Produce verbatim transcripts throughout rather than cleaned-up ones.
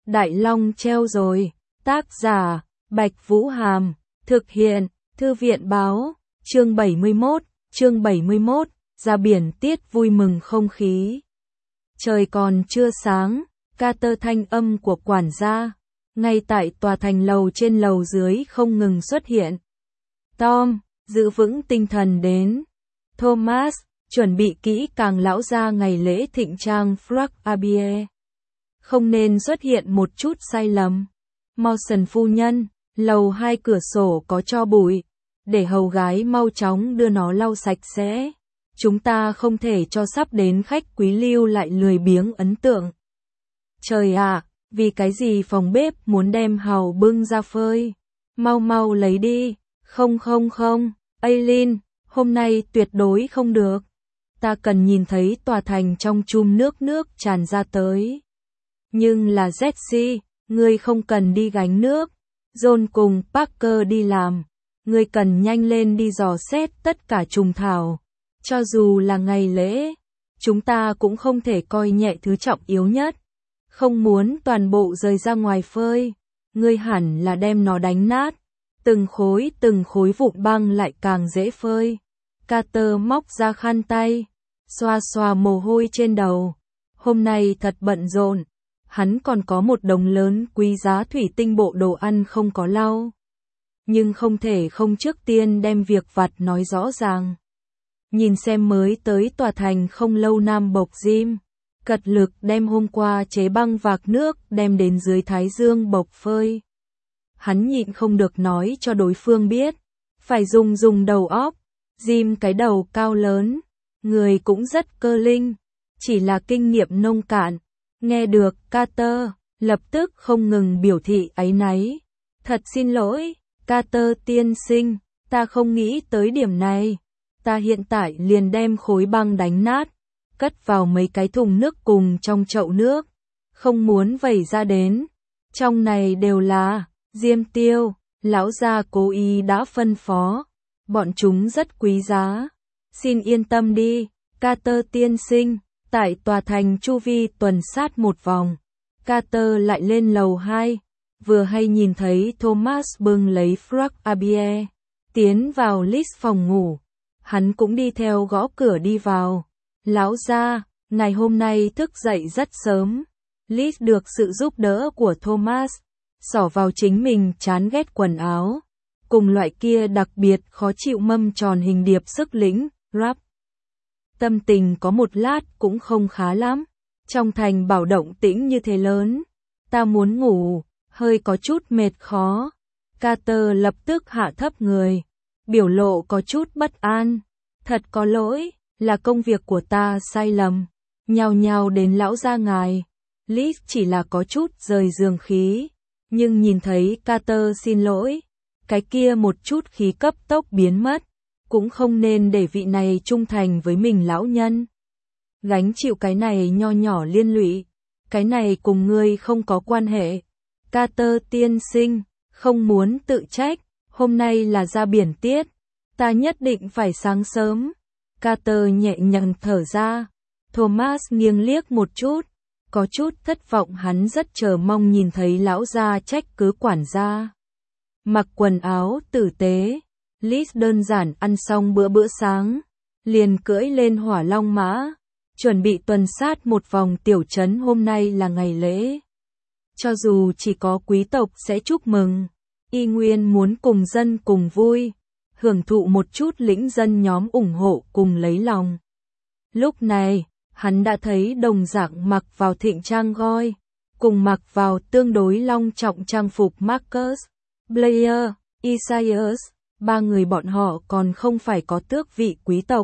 Đại Long treo rồi. Tác giả, Bạch Vũ Hàm. Thực hiện, Thư viện Báo. Chương bảy mươi mốt, chương bảy mươi mốt, ra biển tiết vui mừng không khí. Trời còn chưa sáng, Carter thanh âm của quản gia, ngay tại tòa thành lầu trên lầu dưới không ngừng xuất hiện. Tom, giữ vững tinh thần đến. Thomas, chuẩn bị kỹ càng lão gia ngày lễ thịnh trang Frag Abie. Không nên xuất hiện một chút sai lầm. Mawson phu nhân, lầu hai cửa sổ có tro bụi, để hầu gái mau chóng đưa nó lau sạch sẽ. Chúng ta không thể cho sắp đến khách quý lưu lại lười biếng ấn tượng. Trời ạ, vì cái gì phòng bếp muốn đem hàu bưng ra phơi? Mau mau lấy đi. Không không không, Aileen, hôm nay tuyệt đối không được. Ta cần nhìn thấy tòa thành trong chum nước nước tràn ra tới. Nhưng là Jesse, ngươi không cần đi gánh nước. John cùng Parker đi làm. Ngươi cần nhanh lên đi dò xét tất cả trùng thảo. Cho dù là ngày lễ, chúng ta cũng không thể coi nhẹ thứ trọng yếu nhất. Không muốn toàn bộ rời ra ngoài phơi. Ngươi hẳn là đem nó đánh nát. Từng khối từng khối vụn băng lại càng dễ phơi. Carter móc ra khăn tay, xoa xoa mồ hôi trên đầu. Hôm nay thật bận rộn. Hắn còn có một đống lớn quý giá thủy tinh bộ đồ ăn không có lau. Nhưng không thể không trước tiên đem việc vặt nói rõ ràng. Nhìn xem mới tới tòa thành không lâu Nam Bộc Jim, cật lực đem hôm qua chế băng vạc nước đem đến dưới Thái Dương bộc phơi. Hắn nhịn không được nói cho đối phương biết, phải dùng dùng đầu óc. Jim cái đầu cao lớn, người cũng rất cơ linh, chỉ là kinh nghiệm nông cạn. Nghe được Carter, lập tức không ngừng biểu thị áy náy. Thật xin lỗi, Carter tiên sinh, ta không nghĩ tới điểm này. Ta hiện tại liền đem khối băng đánh nát, cất vào mấy cái thùng nước cùng trong chậu nước. Không muốn vẩy ra đến. Trong này đều là diêm tiêu, lão gia cố ý đã phân phó. Bọn chúng rất quý giá. Xin yên tâm đi, Carter tiên sinh. Tại tòa thành chu vi tuần sát một vòng, Carter lại lên lầu hai, vừa hay nhìn thấy Thomas bưng lấy Frag Abie, tiến vào Liz phòng ngủ. Hắn cũng đi theo gõ cửa đi vào. Lão gia, ngày hôm nay thức dậy rất sớm. Liz được sự giúp đỡ của Thomas, xỏ vào chính mình chán ghét quần áo, cùng loại kia đặc biệt khó chịu mâm tròn hình điệp sức lĩnh, rap. Tâm tình có một lát cũng không khá lắm. Trong thành bảo động tĩnh như thế lớn. Ta muốn ngủ, hơi có chút mệt khó. Carter lập tức hạ thấp người. Biểu lộ có chút bất an. Thật có lỗi, là công việc của ta sai lầm. Nhào nhào đến lão gia ngài. Liz chỉ là có chút rời giường khí. Nhưng nhìn thấy Carter xin lỗi. Cái kia một chút khí cấp tốc biến mất. Cũng không nên để vị này trung thành với mình lão nhân. Gánh chịu cái này nho nhỏ liên lụy. Cái này cùng ngươi không có quan hệ. Carter tiên sinh, không muốn tự trách. Hôm nay là ra biển tiết. Ta nhất định phải sáng sớm. Carter nhẹ nhàng thở ra. Thomas nghiêng liếc một chút. Có chút thất vọng, hắn rất chờ mong nhìn thấy lão gia trách cứ quản gia. Mặc quần áo tử tế. Liz đơn giản ăn xong bữa bữa sáng, liền cưỡi lên hỏa long mã, chuẩn bị tuần sát một vòng tiểu trấn. Hôm nay là ngày lễ. Cho dù chỉ có quý tộc sẽ chúc mừng, y nguyên muốn cùng dân cùng vui, hưởng thụ một chút lĩnh dân nhóm ủng hộ cùng lấy lòng. Lúc này, hắn đã thấy đồng dạng mặc vào thịnh trang goi, cùng mặc vào tương đối long trọng trang phục Marcus, Blair, Isaias. Ba người bọn họ còn không phải có tước vị quý tộc.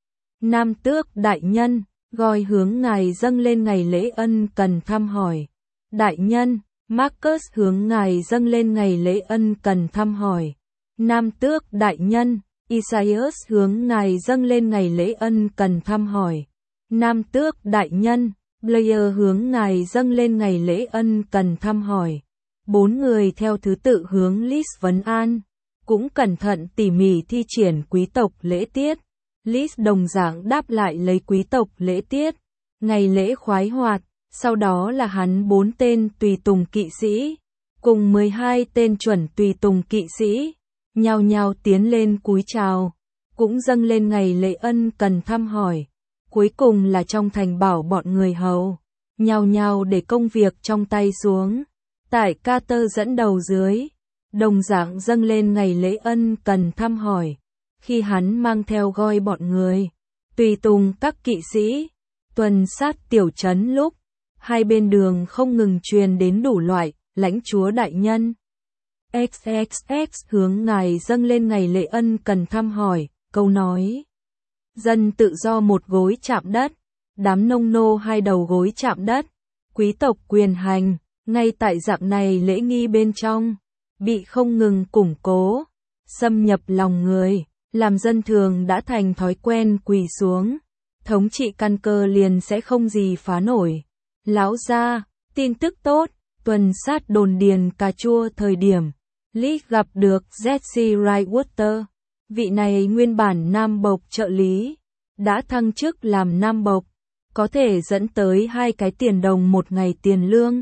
Nam tước đại nhân, Goi hướng ngài dâng lên ngày lễ ân cần thăm hỏi. Đại nhân, Marcus hướng ngài dâng lên ngày lễ ân cần thăm hỏi. Nam tước đại nhân, Isaias hướng ngài dâng lên ngày lễ ân cần thăm hỏi. Nam tước đại nhân, Blair hướng ngài dâng lên ngày lễ ân cần thăm hỏi. Bốn người theo thứ tự hướng Liz vấn an. Cũng cẩn thận tỉ mỉ thi triển quý tộc lễ tiết. Liz đồng dạng đáp lại lấy quý tộc lễ tiết. Ngày lễ khoái hoạt, sau đó là hắn bốn tên tùy tùng kỵ sĩ, cùng mười hai tên chuẩn tùy tùng kỵ sĩ, nhao nhao tiến lên cúi chào, cũng dâng lên ngày lễ ân cần thăm hỏi. Cuối cùng là trong thành bảo bọn người hầu, nhao nhao để công việc trong tay xuống. Tại Carter dẫn đầu dưới, đồng dạng dâng lên ngày lễ ân cần thăm hỏi. Khi hắn mang theo goi bọn người, tùy tùng các kỵ sĩ, tuần sát tiểu trấn lúc, hai bên đường không ngừng truyền đến đủ loại, lãnh chúa đại nhân. ích ích ích hướng ngài dâng lên ngày lễ ân cần thăm hỏi, câu nói. Dân tự do một gối chạm đất, đám nông nô hai đầu gối chạm đất, quý tộc quyền hành, ngay tại dạng này lễ nghi bên trong, bị không ngừng củng cố, xâm nhập lòng người, làm dân thường đã thành thói quen quỳ xuống, thống trị căn cơ liền sẽ không gì phá nổi. Lão gia, tin tức tốt, tuần sát đồn điền cà chua thời điểm, Lee gặp được Jesse Wrightwater. Vị này nguyên bản Nam Bộc trợ lý, đã thăng chức làm Nam Bộc, có thể dẫn tới hai cái tiền đồng một ngày tiền lương.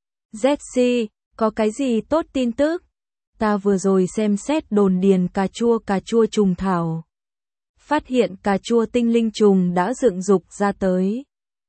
Jesse, có cái gì tốt tin tức? Ta vừa rồi xem xét đồn điền cà chua cà chua trùng thảo. Phát hiện cà chua tinh linh trùng đã dựng dục ra tới.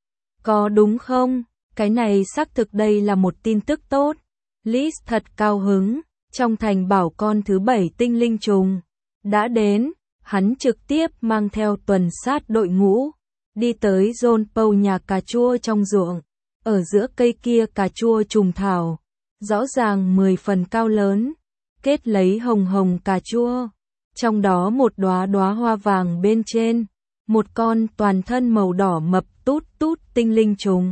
Có đúng không? Cái này xác thực đây là một tin tức tốt. Liz thật cao hứng, trong thành bảo con thứ bảy tinh linh trùng đã đến, hắn trực tiếp mang theo tuần sát đội ngũ, đi tới John Paul nhà cà chua trong ruộng, ở giữa cây kia cà chua trùng thảo, rõ ràng mười phần cao lớn, kết lấy hồng hồng cà chua, trong đó một đóa đóa hoa vàng bên trên, một con toàn thân màu đỏ mập tút tút tinh linh trùng.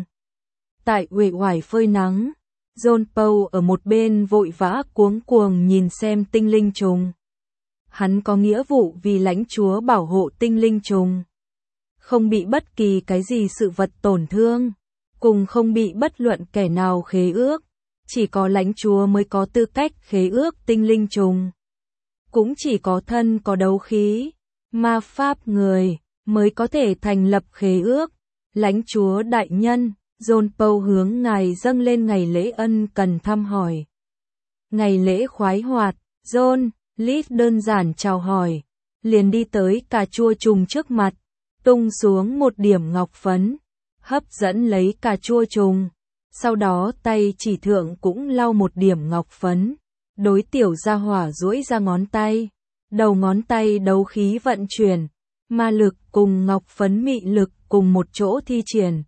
Tại uể oải phơi nắng, John Paul ở một bên vội vã cuống cuồng nhìn xem tinh linh trùng. Hắn có nghĩa vụ vì lãnh chúa bảo hộ tinh linh trùng, không bị bất kỳ cái gì sự vật tổn thương, cùng không bị bất luận kẻ nào khế ước, chỉ có lãnh chúa mới có tư cách khế ước tinh linh trùng. Cũng chỉ có thân có đấu khí, ma pháp người, mới có thể thành lập khế ước. Lãnh chúa đại nhân, John Paul hướng ngài dâng lên ngày lễ ân cần thăm hỏi. Ngày lễ khoái hoạt, John, Liz đơn giản chào hỏi, liền đi tới cà chua trùng trước mặt, tung xuống một điểm ngọc phấn, hấp dẫn lấy cà chua trùng, sau đó tay chỉ thượng cũng lau một điểm ngọc phấn, đối tiểu gia hỏa duỗi ra ngón tay, đầu ngón tay đấu khí vận chuyển, ma lực cùng ngọc phấn mị lực cùng một chỗ thi triển.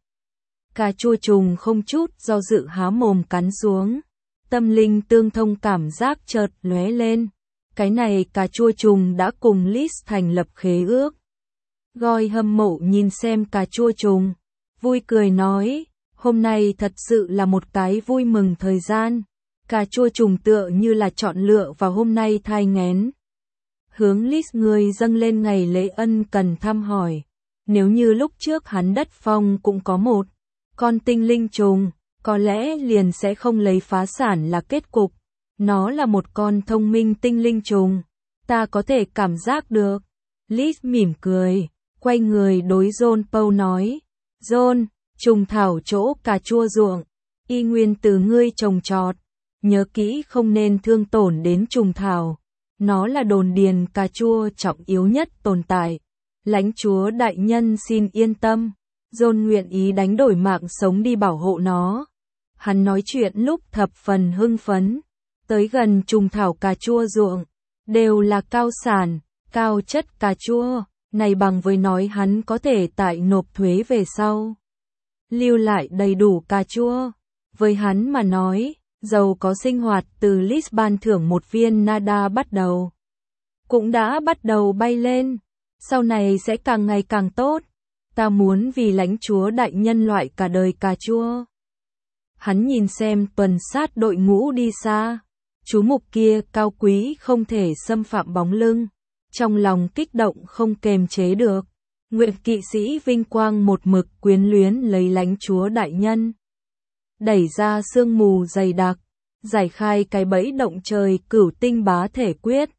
Cà chua trùng không chút do dự há mồm cắn xuống, tâm linh tương thông cảm giác chợt lóe lên. Cái này cà chua trùng đã cùng Liz thành lập khế ước. Goi hâm mộ nhìn xem cà chua trùng, vui cười nói, hôm nay thật sự là một cái vui mừng thời gian. Cà chua trùng tựa như là chọn lựa vào hôm nay thai nghén. Hướng Liz người dâng lên ngày lễ ân cần thăm hỏi. Nếu như lúc trước hắn đất phong cũng có một con tinh linh trùng, có lẽ liền sẽ không lấy phá sản là kết cục. Nó là một con thông minh tinh linh trùng, ta có thể cảm giác được. Liz mỉm cười, quay người đối John Paul nói, John, trùng thảo chỗ cà chua ruộng, y nguyên từ ngươi trồng trọt, nhớ kỹ không nên thương tổn đến trùng thảo, nó là đồn điền cà chua trọng yếu nhất tồn tại. Lãnh chúa đại nhân xin yên tâm, John nguyện ý đánh đổi mạng sống đi bảo hộ nó. Hắn nói chuyện lúc thập phần hưng phấn. Tới gần trùng thảo cà chua ruộng, đều là cao sản, cao chất cà chua, này bằng với nói hắn có thể tại nộp thuế về sau. Lưu lại đầy đủ cà chua, với hắn mà nói, giàu có sinh hoạt từ Liz ban thưởng một viên nada bắt đầu. Cũng đã bắt đầu bay lên, sau này sẽ càng ngày càng tốt, ta muốn vì lãnh chúa đại nhân loại cả đời cà chua. Hắn nhìn xem tuần sát đội ngũ đi xa. Chú mục kia cao quý không thể xâm phạm bóng lưng, trong lòng kích động không kềm chế được. Nguyện kỵ sĩ vinh quang một mực quyến luyến lấy lãnh chúa đại nhân. Đẩy ra sương mù dày đặc, giải khai cái bẫy động trời cửu tinh bá thể quyết.